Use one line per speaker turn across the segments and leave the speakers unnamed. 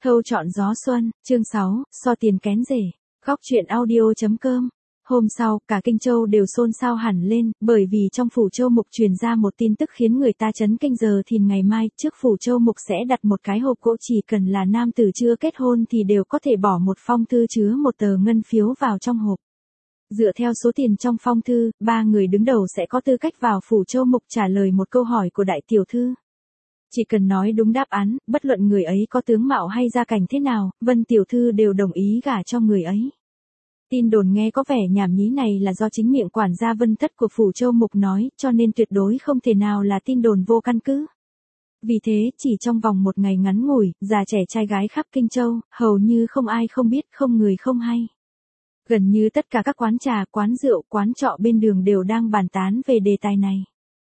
Thâu chọn gió xuân, chương 6, so tiền kén rể. Góc truyện audio.com. Hôm sau, cả Kinh Châu đều xôn xao hẳn lên, bởi vì trong phủ Châu Mục truyền ra một tin tức khiến người ta chấn kinh. Giờ thì ngày mai, trước phủ Châu Mục sẽ đặt một cái hộp gỗ, chỉ cần là nam tử chưa kết hôn thì đều có thể bỏ một phong thư chứa một tờ ngân phiếu vào trong hộp. Dựa theo số tiền trong phong thư, 3 người đứng đầu sẽ có tư cách vào phủ Châu Mục trả lời một câu hỏi của đại tiểu thư. Chỉ cần nói đúng đáp án, bất luận người ấy có tướng mạo hay gia cảnh thế nào, Vân tiểu thư đều đồng ý gả cho người ấy. Tin đồn nghe có vẻ nhảm nhí này là do chính miệng quản gia Vân Thất của phủ Châu Mục nói, cho nên tuyệt đối không thể nào là tin đồn vô căn cứ. Vì thế, chỉ trong vòng một ngày ngắn ngủi, già trẻ trai gái khắp Kinh Châu, hầu như không ai không biết, không người không hay. Gần như tất cả các quán trà, quán rượu, quán trọ bên đường đều đang bàn tán về đề tài này.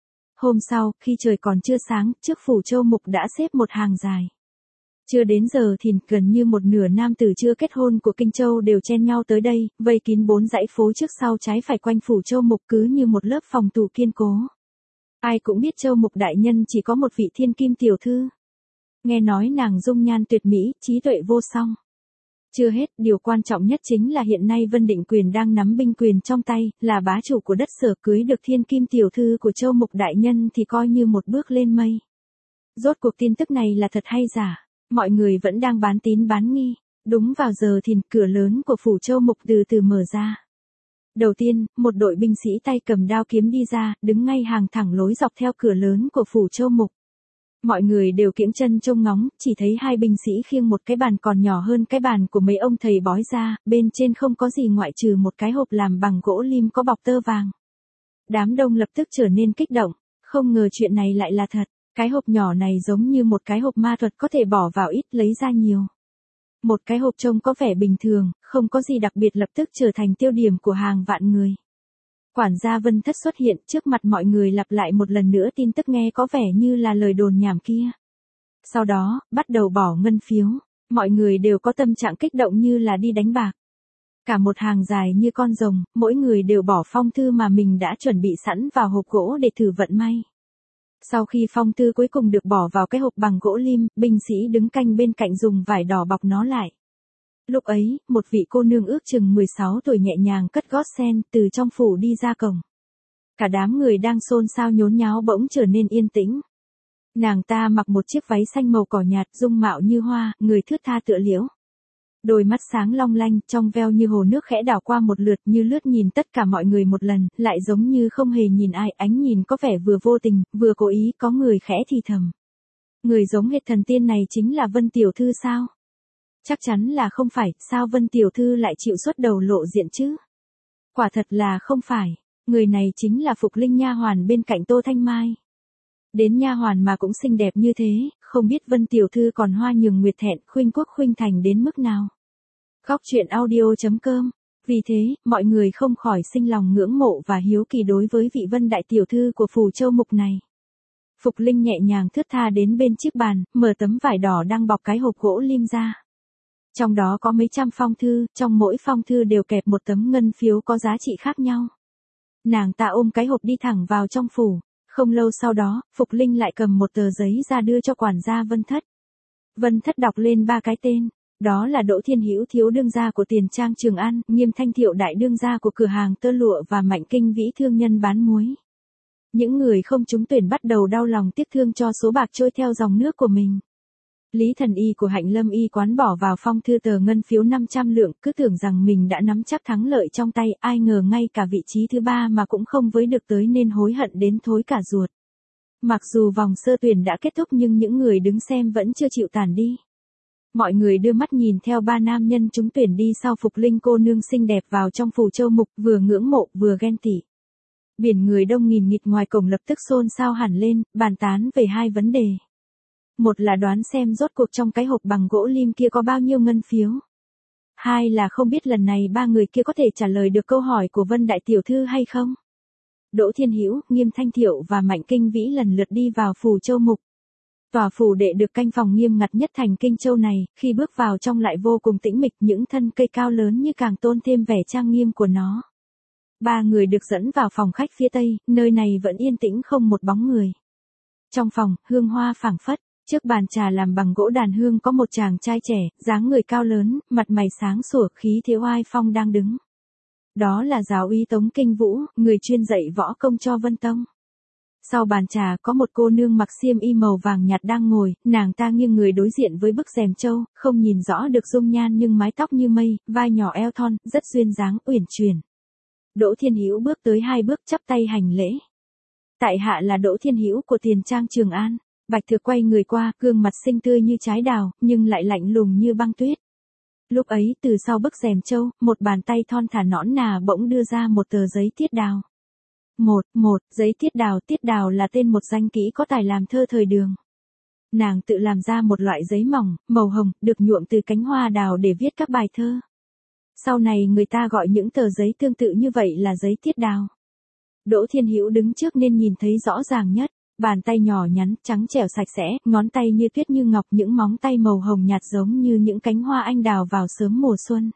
Hôm sau, khi trời còn chưa sáng, trước phủ Châu Mục đã xếp một hàng dài. Chưa đến giờ thì gần như một nửa nam tử chưa kết hôn của Kinh Châu đều chen nhau tới đây, vây kín 4 dãy phố trước sau trái phải quanh phủ Châu Mục cứ như một lớp phòng thủ kiên cố. Ai cũng biết Châu Mục đại nhân chỉ có một vị thiên kim tiểu thư. Nghe nói nàng dung nhan tuyệt mỹ, trí tuệ vô song. Chưa hết, điều quan trọng nhất chính là hiện nay Vân Định Quyền đang nắm binh quyền trong tay, là bá chủ của đất Sở, cưới được thiên kim tiểu thư của Châu Mục đại nhân thì coi như một bước lên mây. Rốt cuộc tin tức này là thật hay giả? Mọi người vẫn đang bán tín bán nghi. Đúng vào giờ thì cửa lớn của phủ Châu Mục từ từ mở ra. Đầu tiên, một đội binh sĩ tay cầm đao kiếm đi ra, đứng ngay hàng thẳng lối dọc theo cửa lớn của phủ Châu Mục. Mọi người đều kiễng chân trông ngóng, chỉ thấy hai binh sĩ khiêng một cái bàn còn nhỏ hơn cái bàn của mấy ông thầy bói ra, bên trên không có gì ngoại trừ một cái hộp làm bằng gỗ lim có bọc tơ vàng. Đám đông lập tức trở nên kích động, không ngờ chuyện này lại là thật. Cái hộp nhỏ này giống như một cái hộp ma thuật, có thể bỏ vào ít lấy ra nhiều. Một cái hộp trông có vẻ bình thường, không có gì đặc biệt, lập tức trở thành tiêu điểm của hàng vạn người. Quản gia Vân Thất xuất hiện trước mặt mọi người, lặp lại một lần nữa tin tức nghe có vẻ như là lời đồn nhảm kia. Sau đó, bắt đầu bỏ ngân phiếu. Mọi người đều có tâm trạng kích động như là đi đánh bạc. Cả một hàng dài như con rồng, mỗi người đều bỏ phong thư mà mình đã chuẩn bị sẵn vào hộp gỗ để thử vận may. Sau khi phong thư cuối cùng được bỏ vào cái hộp bằng gỗ lim, binh sĩ đứng canh bên cạnh dùng vải đỏ bọc nó lại. Lúc ấy, một vị cô nương ước chừng 16 tuổi nhẹ nhàng cất gót sen từ trong phủ đi ra cổng. Cả đám người đang xôn xao nhốn nháo bỗng trở nên yên tĩnh. Nàng ta mặc một chiếc váy xanh màu cỏ nhạt, dung mạo như hoa, người thướt tha tựa liễu. Đôi mắt sáng long lanh, trong veo như hồ nước, khẽ đảo qua một lượt như lướt nhìn tất cả mọi người một lần, lại giống như không hề nhìn ai, ánh nhìn có vẻ vừa vô tình, vừa cố ý. Có người khẽ thì thầm. Người giống hệt thần tiên này chính là Vân tiểu thư sao? Chắc chắn là không phải, sao Vân tiểu thư lại chịu xuất đầu lộ diện chứ? Quả thật là không phải, người này chính là Phục Linh nha hoàn bên cạnh Tô Thanh Mai. Đến nha hoàn mà cũng xinh đẹp như thế, không biết Vân tiểu thư còn hoa nhường nguyệt thẹn, khuynh quốc khuynh thành đến mức nào. Góc truyện audio.com. Vì thế, mọi người không khỏi sinh lòng ngưỡng mộ và hiếu kỳ đối với vị Vân đại tiểu thư của phủ Châu Mục này. Phục Linh nhẹ nhàng thướt tha đến bên chiếc bàn, mở tấm vải đỏ đang bọc cái hộp gỗ lim ra. Trong đó có mấy trăm phong thư, trong mỗi phong thư đều kẹp một tấm ngân phiếu có giá trị khác nhau. Nàng ta ôm cái hộp đi thẳng vào trong phủ. Không lâu sau đó, Phục Linh lại cầm một tờ giấy ra đưa cho quản gia Vân Thất. Vân Thất đọc lên 3 cái tên. Đó là Đỗ Thiên Hữu thiếu đương gia của Tiền Trang Trường An, Nghiêm Thanh Thiệu đại đương gia của cửa hàng tơ lụa và Mạnh Kinh Vĩ thương nhân bán muối. Những người không trúng tuyển bắt đầu đau lòng tiếc thương cho số bạc trôi theo dòng nước của mình. Lý Thần Y của Hạnh Lâm Y quán bỏ vào phong thư tờ ngân phiếu 500 lượng, cứ tưởng rằng mình đã nắm chắc thắng lợi trong tay, ai ngờ ngay cả vị trí thứ 3 mà cũng không với được tới nên hối hận đến thối cả ruột. Mặc dù vòng sơ tuyển đã kết thúc nhưng những người đứng xem vẫn chưa chịu tản đi. Mọi người đưa mắt nhìn theo 3 nam nhân trúng tuyển đi sau Phục Linh cô nương xinh đẹp vào trong phủ Châu Mục, vừa ngưỡng mộ vừa ghen tị. Biển người đông nghìn nghịt ngoài cổng lập tức xôn xao hẳn lên, bàn tán về 2 vấn đề. Một là đoán xem rốt cuộc trong cái hộp bằng gỗ lim kia có bao nhiêu ngân phiếu. 2 là không biết lần này 3 người kia có thể trả lời được câu hỏi của Vân đại tiểu thư hay không. Đỗ Thiên Hữu, Nghiêm Thanh Thiệu và Mạnh Kinh Vĩ lần lượt đi vào phủ Châu Mục. Tòa phủ đệ được canh phòng nghiêm ngặt nhất thành Kinh Châu này, khi bước vào trong lại vô cùng tĩnh mịch, những thân cây cao lớn như càng tôn thêm vẻ trang nghiêm của nó. 3 người được dẫn vào phòng khách phía tây, nơi này vẫn yên tĩnh không một bóng người. Trong phòng, hương hoa phảng phất, Trước bàn trà làm bằng gỗ đàn hương có một chàng trai trẻ, dáng người cao lớn, mặt mày sáng sủa, khí thế oai phong đang đứng. Đó là giáo úy Tống Kinh Vũ, người chuyên dạy võ công cho Vân Tông. Sau bàn trà có một cô nương mặc xiêm y màu vàng nhạt đang ngồi, nàng ta nghiêng người đối diện với bức rèm trâu, không nhìn rõ được dung nhan nhưng mái tóc như mây, vai nhỏ eo thon, rất duyên dáng, uyển chuyển. Đỗ Thiên Hữu bước tới 2 bước chắp tay hành lễ. Tại hạ là Đỗ Thiên Hữu của Tiền Trang Trường An. Bạch Thực quay người qua, gương mặt xinh tươi như trái đào, nhưng lại lạnh lùng như băng tuyết. Lúc ấy từ sau bức rèm trâu, một bàn tay thon thả nõn nà bỗng đưa ra một tờ giấy tiết đào. Giấy tiết đào là tên một danh kỹ có tài làm thơ thời Đường. Nàng tự làm ra một loại giấy mỏng, màu hồng, được nhuộm từ cánh hoa đào để viết các bài thơ. Sau này người ta gọi những tờ giấy tương tự như vậy là giấy tiết đào. Đỗ Thiên Hữu đứng trước nên nhìn thấy rõ ràng nhất. Bàn tay nhỏ nhắn, trắng trẻo sạch sẽ, ngón tay như tuyết như ngọc, những móng tay màu hồng nhạt giống như những cánh hoa anh đào vào sớm mùa xuân.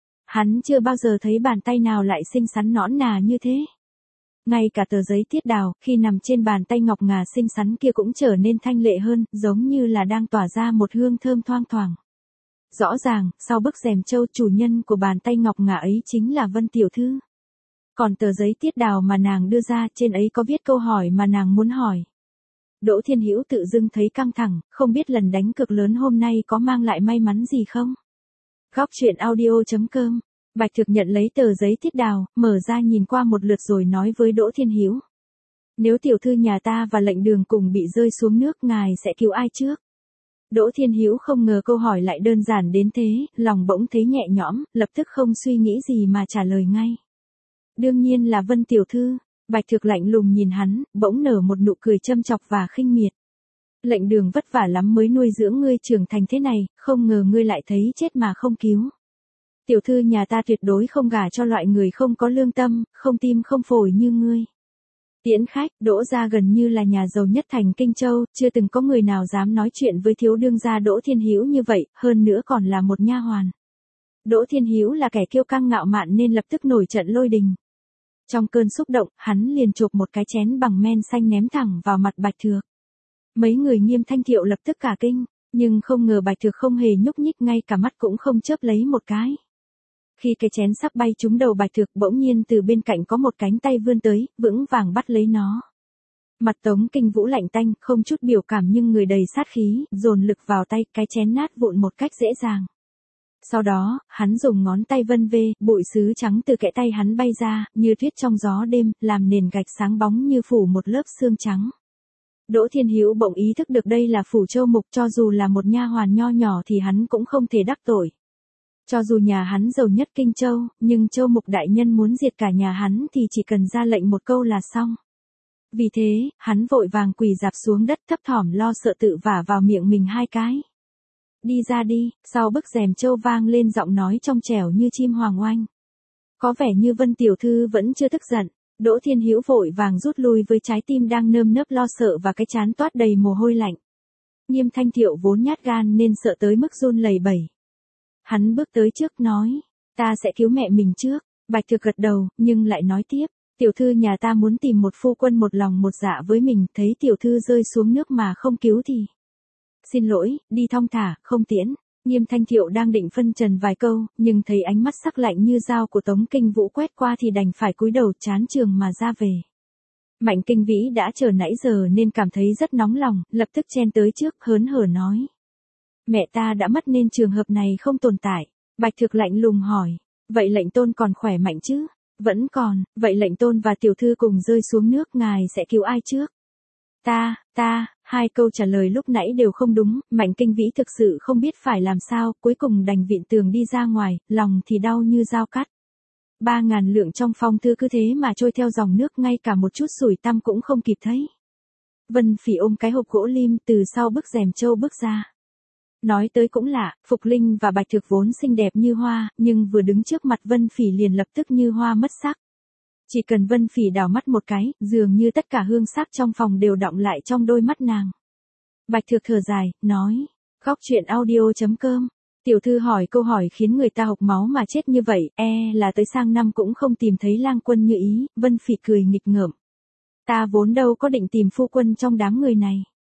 Hắn chưa bao giờ thấy bàn tay nào lại xinh xắn nõn nà như thế. Ngay cả tờ giấy tiết đào, khi nằm trên bàn tay ngọc ngà xinh xắn kia cũng trở nên thanh lệ hơn, giống như là đang tỏa ra một hương thơm thoang thoảng. Rõ ràng, sau bức rèm trâu, chủ nhân của bàn tay ngọc ngà ấy chính là Vân tiểu thư. Còn tờ giấy tiết đào mà nàng đưa ra, trên ấy có viết câu hỏi mà nàng muốn hỏi. Đỗ Thiên Hữu tự dưng thấy căng thẳng, không biết lần đánh cược lớn hôm nay có mang lại may mắn gì không? Góc truyện audio.com. Bạch Thực nhận lấy tờ giấy tiết đào, mở ra nhìn qua một lượt rồi nói với Đỗ Thiên Hữu. Nếu tiểu thư nhà ta và Lệnh Đường cùng bị rơi xuống nước, ngài sẽ cứu ai trước? Đỗ Thiên Hữu không ngờ câu hỏi lại đơn giản đến thế, lòng bỗng thấy nhẹ nhõm, lập tức không suy nghĩ gì mà trả lời ngay. Đương nhiên là Vân tiểu thư. Bạch Thực lạnh lùng nhìn hắn, bỗng nở một nụ cười châm chọc và khinh miệt. Lệnh Đường vất vả lắm mới nuôi dưỡng ngươi trưởng thành thế này, không ngờ ngươi lại thấy chết mà không cứu. Tiểu thư nhà ta tuyệt đối không gả cho loại người không có lương tâm, không tim không phổi như ngươi. Tiễn khách, Đỗ gia gần như là nhà giàu nhất thành Kinh Châu, chưa từng có người nào dám nói chuyện với thiếu đương gia Đỗ Thiên Hữu như vậy, hơn nữa còn là một nha hoàn. Đỗ Thiên Hữu là kẻ kiêu căng ngạo mạn nên lập tức nổi trận lôi đình. Trong cơn xúc động, hắn liền chộp một cái chén bằng men xanh ném thẳng vào mặt Bạch Thực. Mấy người Nghiêm Thanh Thiệu lập tức cả kinh, nhưng không ngờ Bạch Thực không hề nhúc nhích, ngay cả mắt cũng không chớp lấy một cái. Khi cái chén sắp bay trúng đầu Bạch Thực, bỗng nhiên từ bên cạnh có một cánh tay vươn tới, vững vàng bắt lấy nó. Mặt Tống Kinh Vũ lạnh tanh, không chút biểu cảm nhưng người đầy sát khí, dồn lực vào tay, cái chén nát vụn một cách dễ dàng. Sau đó, hắn dùng ngón tay vân vê, bụi sứ trắng từ kẽ tay hắn bay ra, như tuyết trong gió đêm, làm nền gạch sáng bóng như phủ một lớp sương trắng. Đỗ Thiên Hữu bỗng ý thức được đây là phủ Châu Mục, cho dù là một nha hoàn nho nhỏ thì hắn cũng không thể đắc tội. Cho dù nhà hắn giàu nhất Kinh Châu, nhưng Châu Mục đại nhân muốn diệt cả nhà hắn thì chỉ cần ra lệnh một câu là xong. Vì thế, hắn vội vàng quỳ rạp xuống đất, thấp thỏm lo sợ tự vả vào miệng mình 2 cái. Đi ra đi, sau bức rèm trâu vang lên giọng nói trong trẻo như chim hoàng oanh. Có vẻ như Vân tiểu thư vẫn chưa tức giận. Đỗ Thiên Hữu vội vàng rút lui với trái tim đang nơm nớp lo sợ và cái trán toát đầy mồ hôi lạnh. Nghiêm Thanh Thiệu vốn nhát gan nên sợ tới mức run lẩy bẩy. Hắn bước tới trước nói, ta sẽ cứu mẹ mình trước. Bạch Thực gật đầu, nhưng lại nói tiếp, tiểu thư nhà ta muốn tìm một phu quân một lòng một dạ với mình, thấy tiểu thư rơi xuống nước mà không cứu thì. Xin lỗi, đi thong thả, không tiễn. Nghiêm Thanh Thiệu đang định phân trần vài câu, nhưng thấy ánh mắt sắc lạnh như dao của Tống Kinh Vũ quét qua thì đành phải cúi đầu chán trường mà ra về. Mạnh Kinh Vĩ đã chờ nãy giờ nên cảm thấy rất nóng lòng, lập tức chen tới trước, hớn hở nói. Mẹ ta đã mất nên trường hợp này không tồn tại. Bạch Thực lạnh lùng hỏi, vậy lệnh tôn còn khỏe mạnh chứ? Vẫn còn, vậy lệnh tôn và tiểu thư cùng rơi xuống nước, ngài sẽ cứu ai trước? Ta, 2 câu trả lời lúc nãy đều không đúng, Mạnh Kinh Vĩ thực sự không biết phải làm sao, cuối cùng đành vịn tường đi ra ngoài, lòng thì đau như dao cắt. 3.000 lượng trong phong thư cứ thế mà trôi theo dòng nước, ngay cả một chút sủi tăm cũng không kịp thấy. Vân Phỉ ôm cái hộp gỗ lim từ sau bức rèm trâu bước ra. Nói tới cũng lạ, Phục Linh và Bạch Thực vốn xinh đẹp như hoa, nhưng vừa đứng trước mặt Vân Phỉ liền lập tức như hoa mất sắc. Chỉ cần Vân Phỉ đảo mắt một cái, dường như tất cả hương sắc trong phòng đều đọng lại trong đôi mắt nàng. Bạch Thực thở dài, nói, góc truyện audio.com. Tiểu thư hỏi câu hỏi khiến người ta hộc máu mà chết như vậy, là tới sang năm cũng không tìm thấy lang quân như ý. Vân Phỉ cười nghịch ngợm. Ta vốn đâu có định tìm phu quân trong đám người này.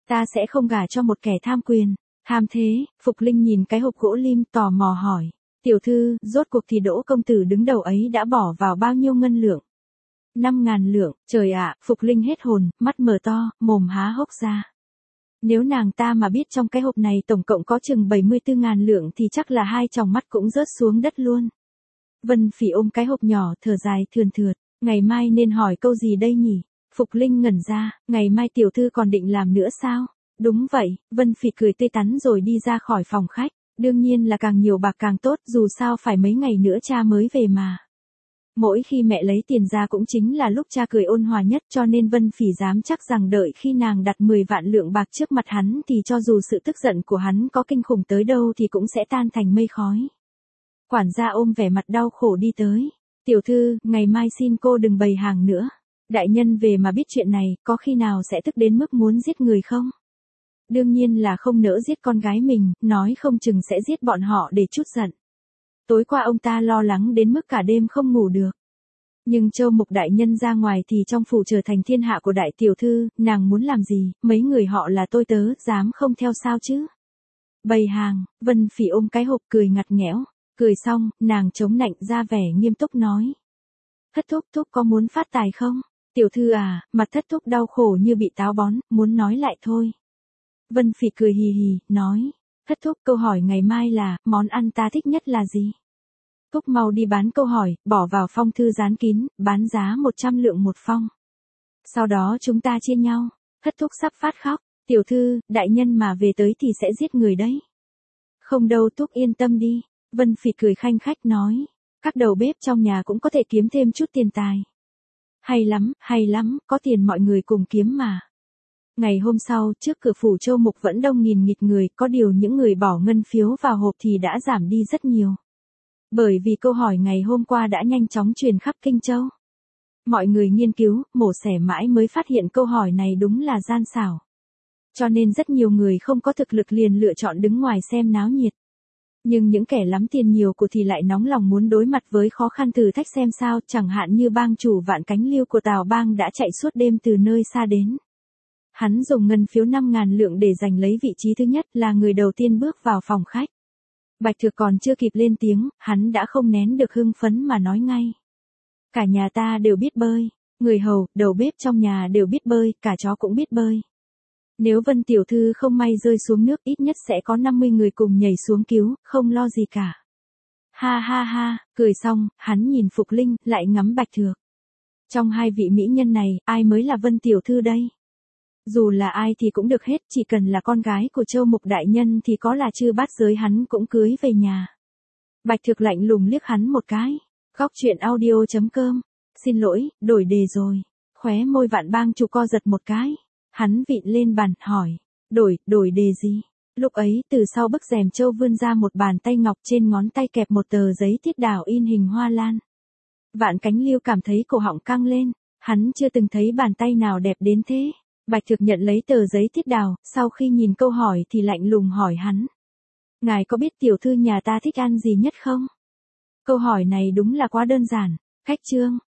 Ta sẽ không gả cho một kẻ tham quyền. Tham thế, Phục Linh nhìn cái hộp gỗ lim tò mò hỏi. Tiểu thư, rốt cuộc thì Đỗ công tử đứng đầu ấy đã bỏ vào bao nhiêu ngân lượng? 5.000 lượng, trời ạ, Phục Linh hết hồn, mắt mở to, mồm há hốc ra. Nếu nàng ta mà biết trong cái hộp này tổng cộng có chừng 74.000 lượng thì chắc là hai tròng mắt cũng rớt xuống đất luôn. Vân Phỉ ôm cái hộp nhỏ thở dài thườn thượt, ngày mai nên hỏi câu gì đây nhỉ? Phục Linh ngẩn ra, ngày mai tiểu thư còn định làm nữa sao? Đúng vậy, Vân Phỉ cười tươi tắn rồi đi ra khỏi phòng khách, đương nhiên là càng nhiều bạc càng tốt, dù sao phải mấy ngày nữa cha mới về mà. Mỗi khi mẹ lấy tiền ra cũng chính là lúc cha cười ôn hòa nhất, cho nên Vân Phỉ dám chắc rằng đợi khi nàng đặt 10 vạn lượng bạc trước mặt hắn thì cho dù sự tức giận của hắn có kinh khủng tới đâu thì cũng sẽ tan thành mây khói. Quản gia ôm vẻ mặt đau khổ đi tới. Tiểu thư, ngày mai xin cô đừng bày hàng nữa. Đại nhân về mà biết chuyện này, có khi nào sẽ tức đến mức muốn giết người không? Đương nhiên là không nỡ giết con gái mình, nói không chừng sẽ giết bọn họ để trút giận. Tối qua ông ta lo lắng đến mức cả đêm không ngủ được. Nhưng Châu Mục đại nhân ra ngoài thì trong phủ trở thành thiên hạ của đại tiểu thư, nàng muốn làm gì, mấy người họ là tôi tớ, dám không theo sao chứ? Bày hàng, Vân Phỉ ôm cái hộp cười ngặt nghẽo. Cười xong, nàng chống nạnh ra vẻ nghiêm túc nói. Thất thúc thúc có muốn phát tài không? Tiểu thư à, mặt thất thúc đau khổ như bị táo bón, muốn nói lại thôi. Vân Phỉ cười hì hì, nói. Thất thúc, câu hỏi ngày mai là, món ăn ta thích nhất là gì? Thúc mau đi bán câu hỏi, bỏ vào phong thư dán kín, bán giá 100 lượng một phong. Sau đó chúng ta chia nhau. Thất thúc sắp phát khóc. Tiểu thư, đại nhân mà về tới thì sẽ giết người đấy. Không đâu, thúc yên tâm đi. Vân Phỉ cười khanh khách nói. Các đầu bếp trong nhà cũng có thể kiếm thêm chút tiền tài. Hay lắm, có tiền mọi người cùng kiếm mà. Ngày hôm sau, trước cửa phủ Châu Mục vẫn đông nghìn nghịt người, có điều những người bỏ ngân phiếu vào hộp thì đã giảm đi rất nhiều. Bởi vì câu hỏi ngày hôm qua đã nhanh chóng truyền khắp Kinh Châu. Mọi người nghiên cứu, mổ xẻ mãi mới phát hiện câu hỏi này đúng là gian xảo. Cho nên rất nhiều người không có thực lực liền lựa chọn đứng ngoài xem náo nhiệt. Nhưng những kẻ lắm tiền nhiều của thì lại nóng lòng muốn đối mặt với khó khăn thử thách xem sao, chẳng hạn như bang chủ Vạn Cánh Liêu của Tào Bang đã chạy suốt đêm từ nơi xa đến. Hắn dùng ngân phiếu 5.000 lượng để giành lấy vị trí thứ nhất, là người đầu tiên bước vào phòng khách. Bạch Thược còn chưa kịp lên tiếng, hắn đã không nén được hưng phấn mà nói ngay. Cả nhà ta đều biết bơi, người hầu, đầu bếp trong nhà đều biết bơi, cả chó cũng biết bơi. Nếu Vân tiểu thư không may rơi xuống nước, ít nhất sẽ có 50 người cùng nhảy xuống cứu, không lo gì cả. Ha ha ha, cười xong, hắn nhìn Phục Linh, lại ngắm Bạch Thược. Trong hai vị mỹ nhân này, ai mới là Vân tiểu thư đây? Dù là ai thì cũng được hết, chỉ cần là con gái của Châu Mục đại nhân thì có là chư bát giới hắn cũng cưới về nhà. Bạch Thược lạnh lùng liếc hắn một cái. Góc truyện audio.com. Xin lỗi, đổi đề rồi. Khóe môi Vạn Bang chủ co giật một cái. Hắn vịn lên bàn, hỏi. Đổi đề gì? Lúc ấy, từ sau bức rèm châu vươn ra một bàn tay ngọc, trên ngón tay kẹp một tờ giấy thiết đảo in hình hoa lan. Vạn Cánh Liêu cảm thấy cổ họng căng lên. Hắn chưa từng thấy bàn tay nào đẹp đến thế. Bạch Thược nhận lấy tờ giấy thiết đào, sau khi nhìn câu hỏi thì lạnh lùng hỏi hắn. Ngài có biết tiểu thư nhà ta thích ăn gì nhất không? Câu hỏi này đúng là quá đơn giản. Khách trương,